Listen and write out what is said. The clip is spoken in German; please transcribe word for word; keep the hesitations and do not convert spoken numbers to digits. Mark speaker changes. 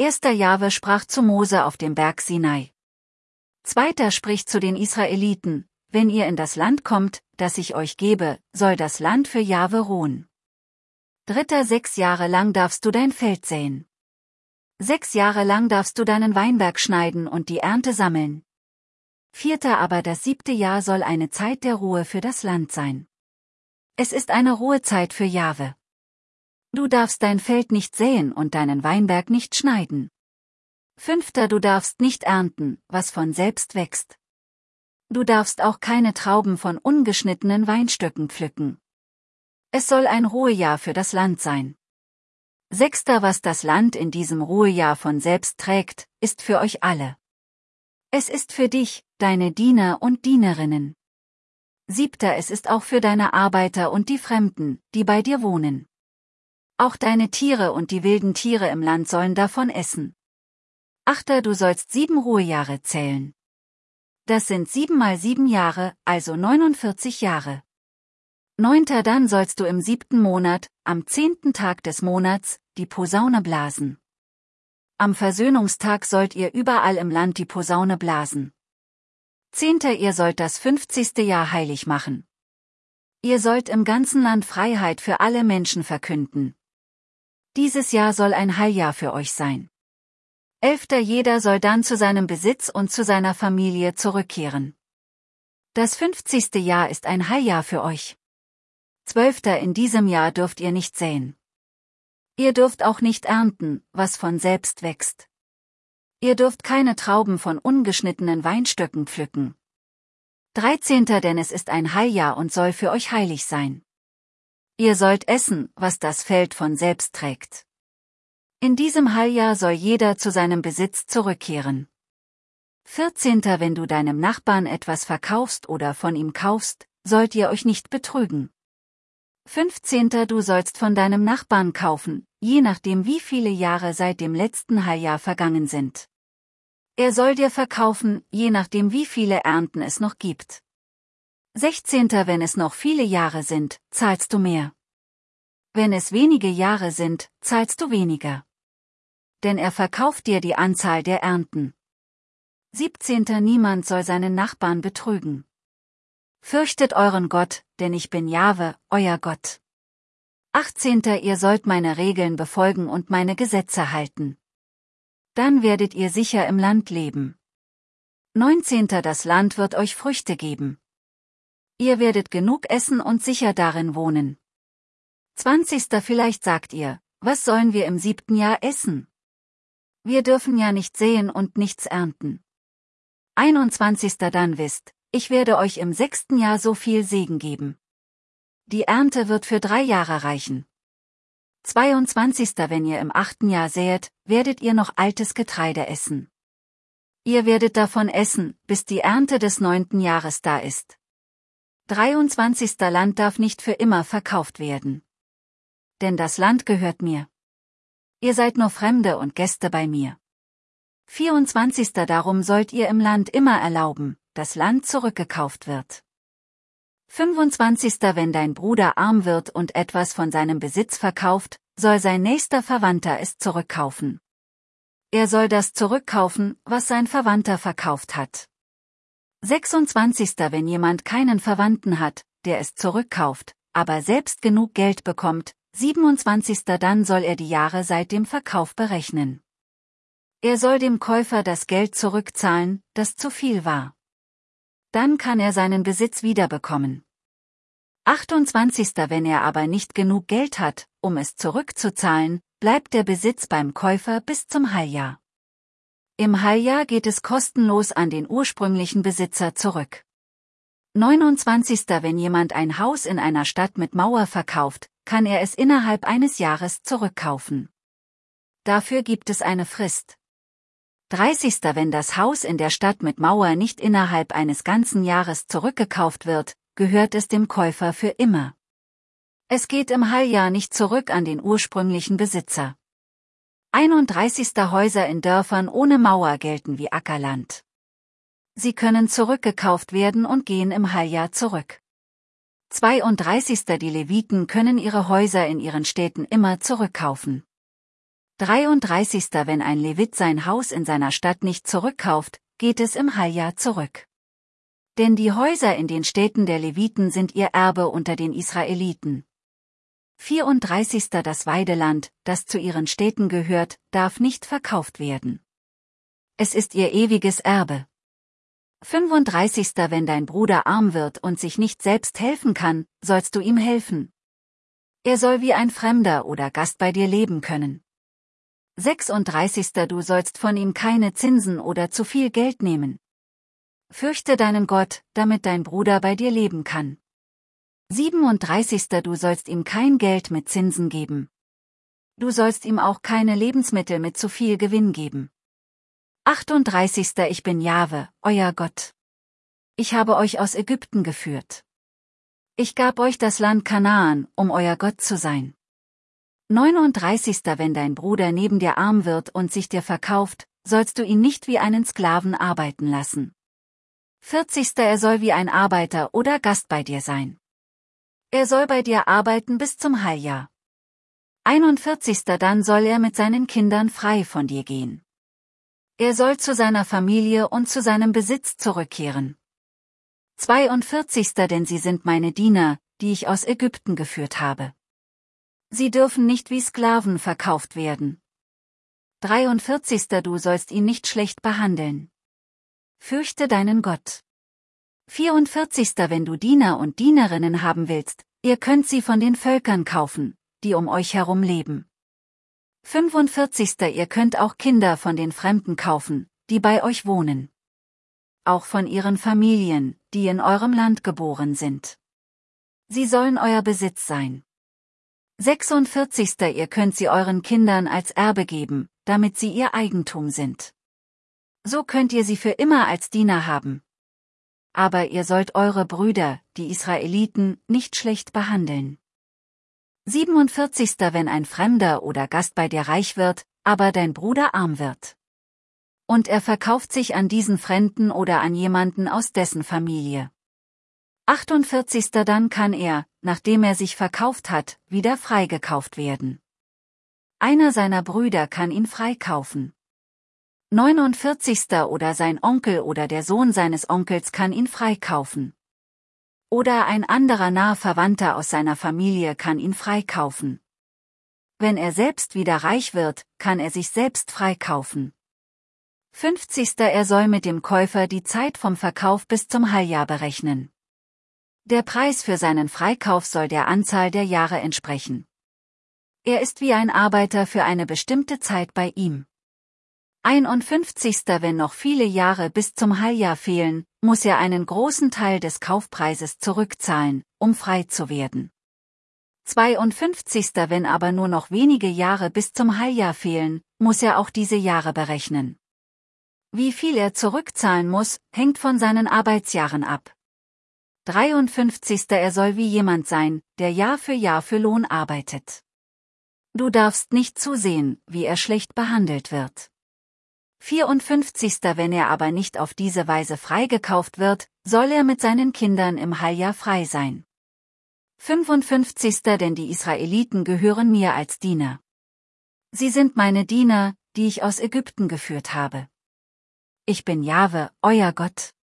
Speaker 1: Erster Jahwe sprach zu Mose auf dem Berg Sinai. Zweiter spricht zu den Israeliten: Wenn ihr in das Land kommt, das ich euch gebe, soll das Land für Jahwe ruhen. Dritter sechs Jahre lang darfst du dein Feld säen. Sechs Jahre lang darfst du deinen Weinberg schneiden und die Ernte sammeln. Vierter aber das siebte Jahr soll eine Zeit der Ruhe für das Land sein. Es ist eine Ruhezeit für Jahwe. Du darfst dein Feld nicht säen und deinen Weinberg nicht schneiden. Fünfter du darfst nicht ernten, was von selbst wächst. Du darfst auch keine Trauben von ungeschnittenen Weinstöcken pflücken. Es soll ein Ruhejahr für das Land sein. Sechster was das Land in diesem Ruhejahr von selbst trägt, ist für euch alle. Es ist für dich, deine Diener und Dienerinnen. Siebter es ist auch für deine Arbeiter und die Fremden, die bei dir wohnen. Auch deine Tiere und die wilden Tiere im Land sollen davon essen. Achter du sollst sieben Ruhejahre zählen. Das sind sieben mal sieben Jahre, also neunundvierzig Jahre. Neunter dann sollst du im siebten Monat, am zehnten Tag des Monats, die Posaune blasen. Am Versöhnungstag sollt ihr überall im Land die Posaune blasen. Zehnter ihr sollt das fünfzigste Jahr heilig machen. Ihr sollt im ganzen Land Freiheit für alle Menschen verkünden. Dieses Jahr soll ein Heiljahr für euch sein. Elfter jeder soll dann zu seinem Besitz und zu seiner Familie zurückkehren. Das fünfzigste Jahr ist ein Heiljahr für euch. Zwölfter in diesem Jahr dürft ihr nicht säen. Ihr dürft auch nicht ernten, was von selbst wächst. Ihr dürft keine Trauben von ungeschnittenen Weinstöcken pflücken. Dreizehnter denn es ist ein Heiljahr und soll für euch heilig sein. Ihr sollt essen, was das Feld von selbst trägt. In diesem Heiljahr soll jeder zu seinem Besitz zurückkehren. Vierzehnter wenn du deinem Nachbarn etwas verkaufst oder von ihm kaufst, sollt ihr euch nicht betrügen. Fünfzehnter du sollst von deinem Nachbarn kaufen, je nachdem wie viele Jahre seit dem letzten Heiljahr vergangen sind. Er soll dir verkaufen, je nachdem wie viele Ernten es noch gibt. Sechzehnter wenn es noch viele Jahre sind, zahlst du mehr. Wenn es wenige Jahre sind, zahlst du weniger. Denn er verkauft dir die Anzahl der Ernten. Siebzehnter niemand soll seinen Nachbarn betrügen. Fürchtet euren Gott, denn ich bin Jahwe, euer Gott. Achtzehnter ihr sollt meine Regeln befolgen und meine Gesetze halten. Dann werdet ihr sicher im Land leben. Neunzehnter das Land wird euch Früchte geben. Ihr werdet genug essen und sicher darin wohnen. Zwanzigster vielleicht sagt ihr, was sollen wir im siebten Jahr essen? Wir dürfen ja nicht säen und nichts ernten. Einundzwanzigster dann wisst, ich werde euch im sechsten Jahr so viel Segen geben. Die Ernte wird für drei Jahre reichen. Zweiundzwanzigster wenn ihr im achten Jahr säet, werdet ihr noch altes Getreide essen. Ihr werdet davon essen, bis die Ernte des neunten Jahres da ist. Dreiundzwanzigster Land darf nicht für immer verkauft werden. Denn das Land gehört mir. Ihr seid nur Fremde und Gäste bei mir. Vierundzwanzigster darum sollt ihr im Land immer erlauben, dass Land zurückgekauft wird. Fünfundzwanzigster wenn dein Bruder arm wird und etwas von seinem Besitz verkauft, soll sein nächster Verwandter es zurückkaufen. Er soll das zurückkaufen, was sein Verwandter verkauft hat. Sechsundzwanzigster wenn jemand keinen Verwandten hat, der es zurückkauft, aber selbst genug Geld bekommt, siebenundzwanzigster dann soll er die Jahre seit dem Verkauf berechnen. Er soll dem Käufer das Geld zurückzahlen, das zu viel war. Dann kann er seinen Besitz wiederbekommen. achtundzwanzigster wenn er aber nicht genug Geld hat, um es zurückzuzahlen, bleibt der Besitz beim Käufer bis zum Heiljahr. Im Heiljahr geht es kostenlos an den ursprünglichen Besitzer zurück. neunundzwanzigster wenn jemand ein Haus in einer Stadt mit Mauer verkauft, kann er es innerhalb eines Jahres zurückkaufen. Dafür gibt es eine Frist. dreißigster wenn das Haus in der Stadt mit Mauer nicht innerhalb eines ganzen Jahres zurückgekauft wird, gehört es dem Käufer für immer. Es geht im Heiljahr nicht zurück an den ursprünglichen Besitzer. einunddreißigster Häuser in Dörfern ohne Mauer gelten wie Ackerland. Sie können zurückgekauft werden und gehen im Heiljahr zurück. zweiunddreißigster Die Leviten können ihre Häuser in ihren Städten immer zurückkaufen. dreiunddreißig. Wenn ein Levit sein Haus in seiner Stadt nicht zurückkauft, geht es im Halbjahr zurück. Denn die Häuser in den Städten der Leviten sind ihr Erbe unter den Israeliten. vierunddreißig. Das Weideland, das zu ihren Städten gehört, darf nicht verkauft werden. Es ist ihr ewiges Erbe. fünfunddreißig. Wenn dein Bruder arm wird und sich nicht selbst helfen kann, sollst du ihm helfen. Er soll wie ein Fremder oder Gast bei dir leben können. sechsunddreißig. Du sollst von ihm keine Zinsen oder zu viel Geld nehmen. Fürchte deinen Gott, damit dein Bruder bei dir leben kann. siebenunddreißig. Du sollst ihm kein Geld mit Zinsen geben. Du sollst ihm auch keine Lebensmittel mit zu viel Gewinn geben. achtunddreißig. Ich bin Jahwe, euer Gott. Ich habe euch aus Ägypten geführt. Ich gab euch das Land Kanaan, um euer Gott zu sein. neununddreißig. Wenn dein Bruder neben dir arm wird und sich dir verkauft, sollst du ihn nicht wie einen Sklaven arbeiten lassen. vierzig. Er soll wie ein Arbeiter oder Gast bei dir sein. Er soll bei dir arbeiten bis zum Halbjahr. einundvierzig. Dann soll er mit seinen Kindern frei von dir gehen. Er soll zu seiner Familie und zu seinem Besitz zurückkehren. zweiundvierzig. Denn sie sind meine Diener, die ich aus Ägypten geführt habe. Sie dürfen nicht wie Sklaven verkauft werden. dreiundvierzig. Du sollst ihn nicht schlecht behandeln. Fürchte deinen Gott. vierundvierzig. Wenn du Diener und Dienerinnen haben willst, ihr könnt sie von den Völkern kaufen, die um euch herum leben. fünfundvierzig. Ihr könnt auch Kinder von den Fremden kaufen, die bei euch wohnen. Auch von ihren Familien, die in eurem Land geboren sind. Sie sollen euer Besitz sein. sechsundvierzig. Ihr könnt sie euren Kindern als Erbe geben, damit sie ihr Eigentum sind. So könnt ihr sie für immer als Diener haben. Aber ihr sollt eure Brüder, die Israeliten, nicht schlecht behandeln. siebenundvierzig. Wenn ein Fremder oder Gast bei dir reich wird, aber dein Bruder arm wird. Und er verkauft sich an diesen Fremden oder an jemanden aus dessen Familie. achtundvierzig. Dann kann er, nachdem er sich verkauft hat, wieder freigekauft werden. Einer seiner Brüder kann ihn freikaufen. neunundvierzig. Oder sein Onkel oder der Sohn seines Onkels kann ihn freikaufen. Oder ein anderer naher Verwandter aus seiner Familie kann ihn freikaufen. Wenn er selbst wieder reich wird, kann er sich selbst freikaufen. fünfzig. Er soll mit dem Käufer die Zeit vom Verkauf bis zum Halbjahr berechnen. Der Preis für seinen Freikauf soll der Anzahl der Jahre entsprechen. Er ist wie ein Arbeiter für eine bestimmte Zeit bei ihm. einundfünfzig. Wenn noch viele Jahre bis zum Halbjahr fehlen, muss er einen großen Teil des Kaufpreises zurückzahlen, um frei zu werden. zweiundfünfzig. Wenn aber nur noch wenige Jahre bis zum Halbjahr fehlen, muss er auch diese Jahre berechnen. Wie viel er zurückzahlen muss, hängt von seinen Arbeitsjahren ab. dreiundfünfzig. Er soll wie jemand sein, der Jahr für Jahr für Lohn arbeitet. Du darfst nicht zusehen, wie er schlecht behandelt wird. vierundfünfzig. Wenn er aber nicht auf diese Weise freigekauft wird, soll er mit seinen Kindern im Halbjahr frei sein. fünfundfünfzig. Denn die Israeliten gehören mir als Diener. Sie sind meine Diener, die ich aus Ägypten geführt habe. Ich bin Jahwe, euer Gott.